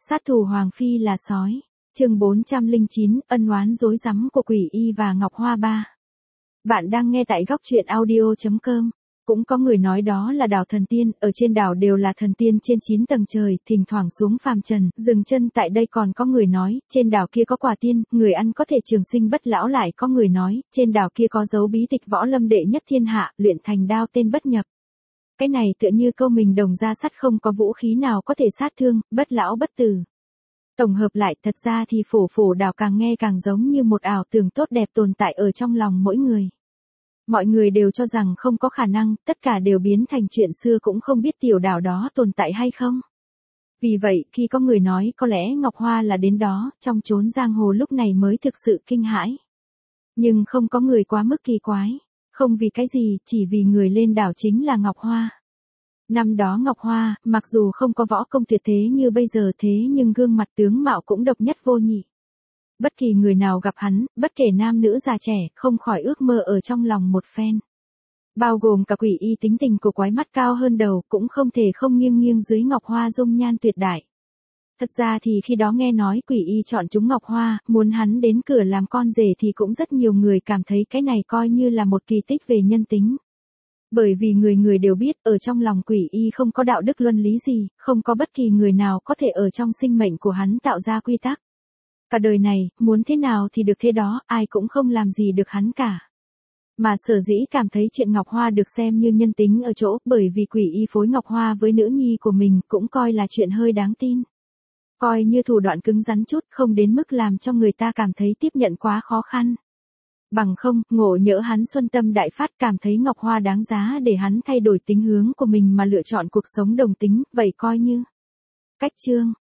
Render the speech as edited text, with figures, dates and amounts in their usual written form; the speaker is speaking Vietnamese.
Sát thủ Hoàng Phi là sói. Chương 409, ân oán rối rắm của Quỷ Y và Ngọc Hoa 3. Bạn đang nghe tại góc truyện audio.com. Cũng có người nói đó là đảo thần tiên, ở trên đảo đều là thần tiên trên 9 tầng trời, thỉnh thoảng xuống phàm trần, dừng chân tại đây. Còn có người nói, trên đảo kia có quả tiên, người ăn có thể trường sinh bất lão. Lại có người nói, trên đảo kia có dấu bí tịch võ lâm đệ nhất thiên hạ, luyện thành đao tên bất nhập. Cái này tựa như câu mình đồng ra sắt, không có vũ khí nào có thể sát thương, bất lão bất tử. Tổng hợp lại, thật ra thì phổ đảo càng nghe càng giống như một ảo tưởng tốt đẹp tồn tại ở trong lòng mỗi người. Mọi người đều cho rằng không có khả năng, tất cả đều biến thành chuyện xưa, cũng không biết tiểu đảo đó tồn tại hay không. Vì vậy, khi có người nói có lẽ Ngọc Hoa là đến đó, trong chốn giang hồ lúc này mới thực sự kinh hãi. Nhưng không có người quá mức kỳ quái. Không vì cái gì, chỉ vì người lên đảo chính là Ngọc Hoa. Năm đó Ngọc Hoa, mặc dù không có võ công tuyệt thế như bây giờ, thế nhưng gương mặt tướng mạo cũng độc nhất vô nhị. Bất kỳ người nào gặp hắn, bất kể nam nữ già trẻ, không khỏi ước mơ ở trong lòng một phen. Bao gồm cả Quỷ Y, tính tình của quái, mắt cao hơn đầu, cũng không thể không nghiêng dưới Ngọc Hoa dung nhan tuyệt đại. Thật ra thì khi đó nghe nói Quỷ Y chọn chúng Ngọc Hoa, muốn hắn đến cửa làm con rể thì cũng rất nhiều người cảm thấy cái này coi như là một kỳ tích về nhân tính. Bởi vì người đều biết, ở trong lòng Quỷ Y không có đạo đức luân lý gì, không có bất kỳ người nào có thể ở trong sinh mệnh của hắn tạo ra quy tắc. Cả đời này, muốn thế nào thì được thế đó, ai cũng không làm gì được hắn cả. Mà sở dĩ cảm thấy chuyện Ngọc Hoa được xem như nhân tính ở chỗ, bởi vì Quỷ Y phối Ngọc Hoa với nữ nhi của mình, cũng coi là chuyện hơi đáng tin. Coi như thủ đoạn cứng rắn chút, không đến mức làm cho người ta cảm thấy tiếp nhận quá khó khăn. Bằng không, ngộ nhỡ hắn xuân tâm đại phát, cảm thấy Ngọc Hoa đáng giá để hắn thay đổi tính hướng của mình mà lựa chọn cuộc sống đồng tính, vậy coi như cách chương.